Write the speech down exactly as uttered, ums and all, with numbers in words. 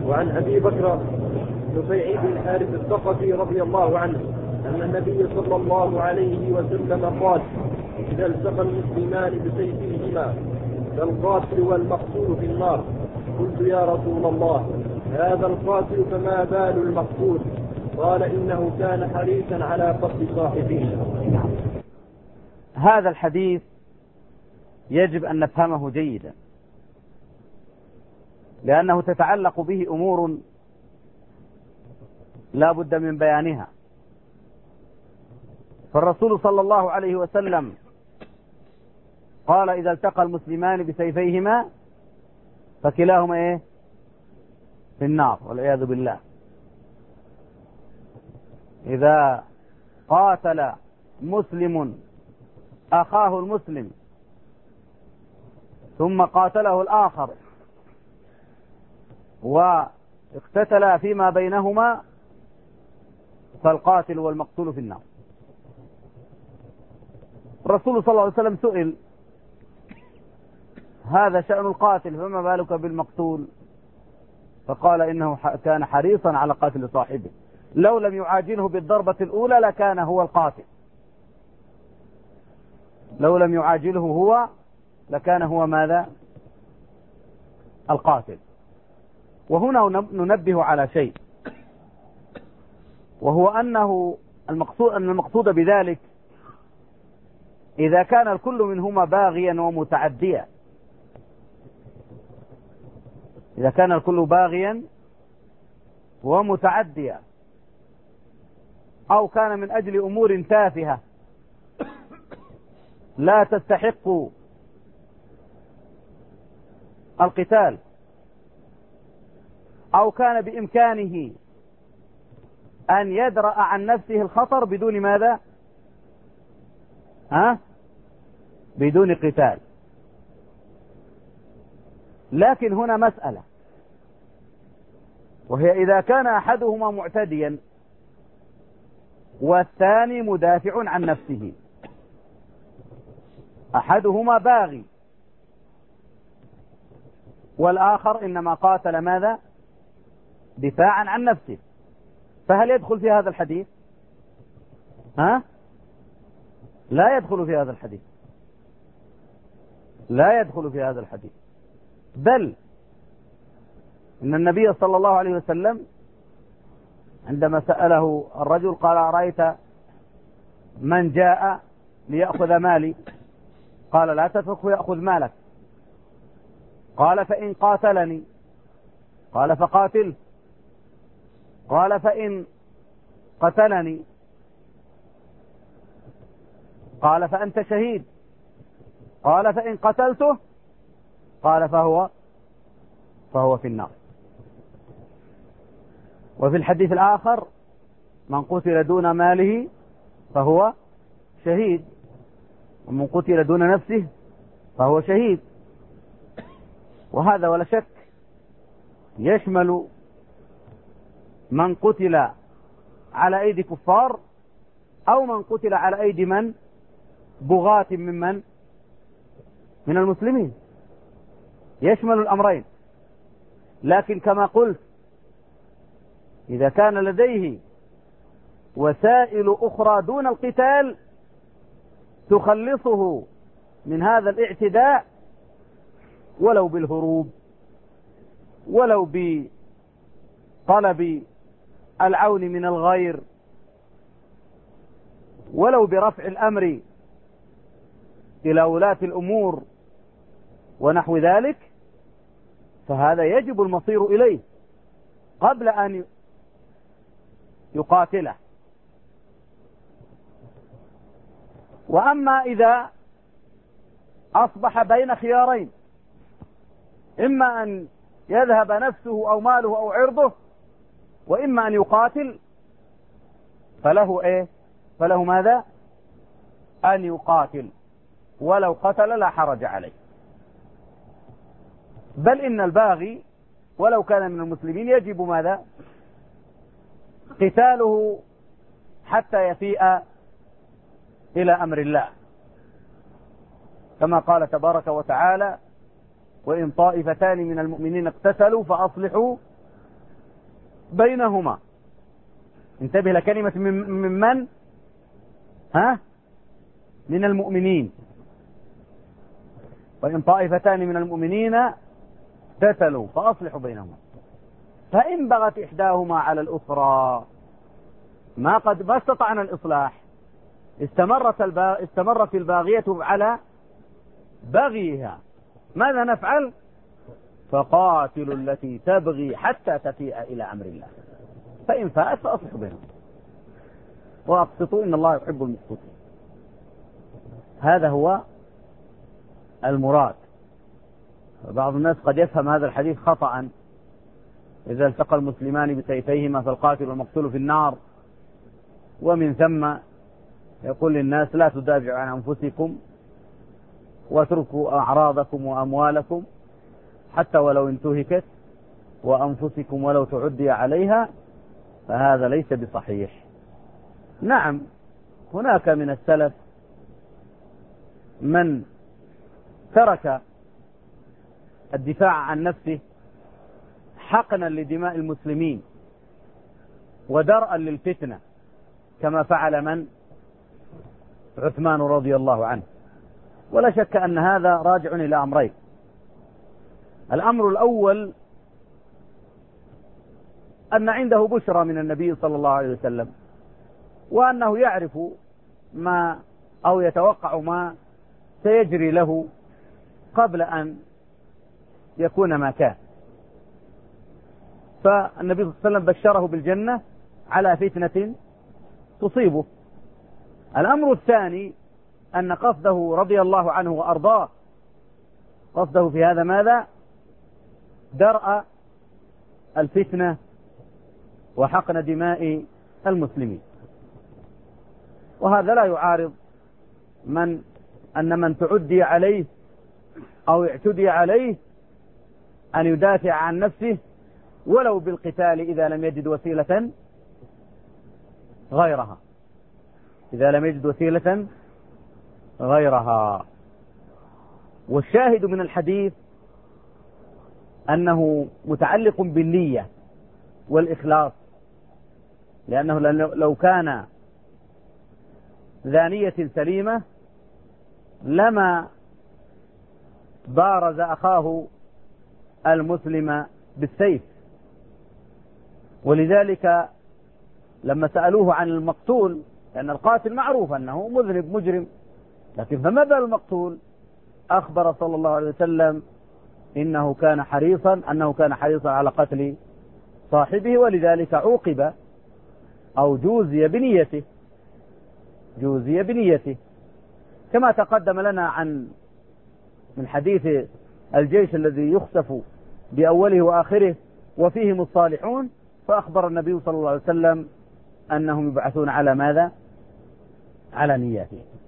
وعن أبي بكر نفيع بن الحارث الثقفي رضي الله عنه أن النبي صلى الله عليه وسلم قال: إذا التقى المسلمان بسيفيهما فالقاتل والمقتول في النار. قلت: يا رسول الله، هذا القاتل فما بال المقتول؟ قال: إنه كان حريصا على قتل صاحبه. هذا الحديث يجب أن نفهمه جيدا، لأنه تتعلق به أمور لا بد من بيانها. فالرسول صلى الله عليه وسلم قال: إذا التقى المسلمان بسيفيهما فكلاهما إيه؟ في النار، والعياذ بالله. إذا قاتل مسلم أخاه المسلم ثم قاتله الآخر واقتتلا فيما بينهما فالقاتل والمقتول في النار. الرسول صلى الله عليه وسلم سئل: هذا شأن القاتل فما بالك بالمقتول؟ فقال: إنه كان حريصا على قتل صاحبه، لو لم يعاجله بالضربة الأولى لكان هو القاتل، لو لم يعاجله هو لكان هو ماذا؟ القاتل. وهنا ننبه على شيء، وهو أنه المقصود أن المقصود بذلك إذا كان الكل منهما باغيا ومتعديا، إذا كان الكل باغيا ومتعديا، أو كان من أجل أمور تافهة لا تستحق القتال، أو كان بإمكانه أن يدرأ عن نفسه الخطر بدون ماذا؟ ها؟ بدون قتال. لكن هنا مسألة، وهي إذا كان أحدهما معتديا والثاني مدافع عن نفسه، أحدهما باغي والآخر إنما قاتل ماذا؟ دفاعا عن نفسه، فهل يدخل في هذا الحديث؟ ها؟ لا يدخل في هذا الحديث، لا يدخل في هذا الحديث. بل إن النبي صلى الله عليه وسلم عندما سأله الرجل قال: أرأيت من جاء ليأخذ مالي؟ قال: لا تتركه يأخذ مالك. قال: فإن قاتلني؟ قال: فقاتل. قال: فإن قتلني؟ قال: فأنت شهيد. قال: فإن قتلته؟ قال: فهو فهو في النار. وفي الحديث الآخر: من قتل دون ماله فهو شهيد، ومن قتل دون نفسه فهو شهيد. وهذا ولا شك يشمل من قتل على أيدي كفار أو من قتل على أيدي من؟ بغاة ممن؟ من المسلمين، يشمل الأمرين. لكن كما قلت، إذا كان لديه وسائل أخرى دون القتال تخلصه من هذا الاعتداء، ولو بالهروب، ولو بطلب العون من الغير، ولو برفع الأمر إلى ولاة الأمور ونحو ذلك، فهذا يجب المصير إليه قبل أن يقاتله. وأما إذا أصبح بين خيارين، إما أن يذهب نفسه أو ماله أو عرضه، وإما أن يقاتل، فله إيه؟ فله ماذا؟ أن يقاتل، ولو قتل لا حرج عليه. بل إن الباغي ولو كان من المسلمين يجب ماذا؟ قتاله حتى يفيء إلى أمر الله، كما قال تبارك وتعالى: وإن طائفتان من المؤمنين اقتتلوا فأصلحوا بينهما. انتبه لكلمة من من ها من المؤمنين. وإن طائفتان من المؤمنين اقتتلوا فأصلحوا بينهما. فإن بغت إحداهما على الأخرى ما قد ما استطعنا الإصلاح استمرت البا... استمرت الباغية على بغيها، ماذا نفعل؟ فقاتلوا التي تبغي حتى تفيء إلى أمر الله فإن فاءت فأصلحوا بينهم وأقسطوا إن الله يحب المقسطين. هذا هو المراد. بعض الناس قد يفهم هذا الحديث خطأ: إذا التقى المسلمان بسيفيهما فالقاتل والمقتول في النار، ومن ثم يقول للناس لا تدافعوا عن أنفسكم واتركوا أعراضكم وأموالكم حتى ولو انتهكت وأنفسكم ولو تعدي عليها، فهذا ليس بصحيح. نعم هناك من السلف من ترك الدفاع عن نفسه حقنا لدماء المسلمين ودرءا للفتنة، كما فعل من عثمان رضي الله عنه. ولا شك أن هذا راجع إلى أمرين: الأمر الأول أن عنده بشرى من النبي صلى الله عليه وسلم، وأنه يعرف ما أو يتوقع ما سيجري له قبل أن يكون ما كان، فالنبي صلى الله عليه وسلم بشره بالجنة على فتنة تصيبه. الأمر الثاني أن قصده رضي الله عنه وأرضاه، قصده في هذا ماذا؟ درء الفتنة وحقن دماء المسلمين. وهذا لا يعارض من أن من تعدي عليه أو اعتدي عليه أن يدافع عن نفسه ولو بالقتال إذا لم يجد وسيلة غيرها إذا لم يجد وسيلة غيرها. والشاهد من الحديث أنه متعلق بالنية والإخلاص، لأنه لو كان ذا نية سليمة لما بارز أخاه المسلم بالسيف. ولذلك لما سألوه عن المقتول، لأن القاتل معروف أنه مذنب مجرم، لكن فما بال المقتول؟ أخبر صلى الله عليه وسلم إنه كان حريصا أنه كان حريصا على قتل صاحبه، ولذلك عوقب أو جوزي بنيته جوزي بنيته كما تقدم لنا عن من حديث الجيش الذي يخسف بأوله وآخره وفيهم الصالحون، فأخبر النبي صلى الله عليه وسلم أنهم يبعثون على ماذا؟ على نياته.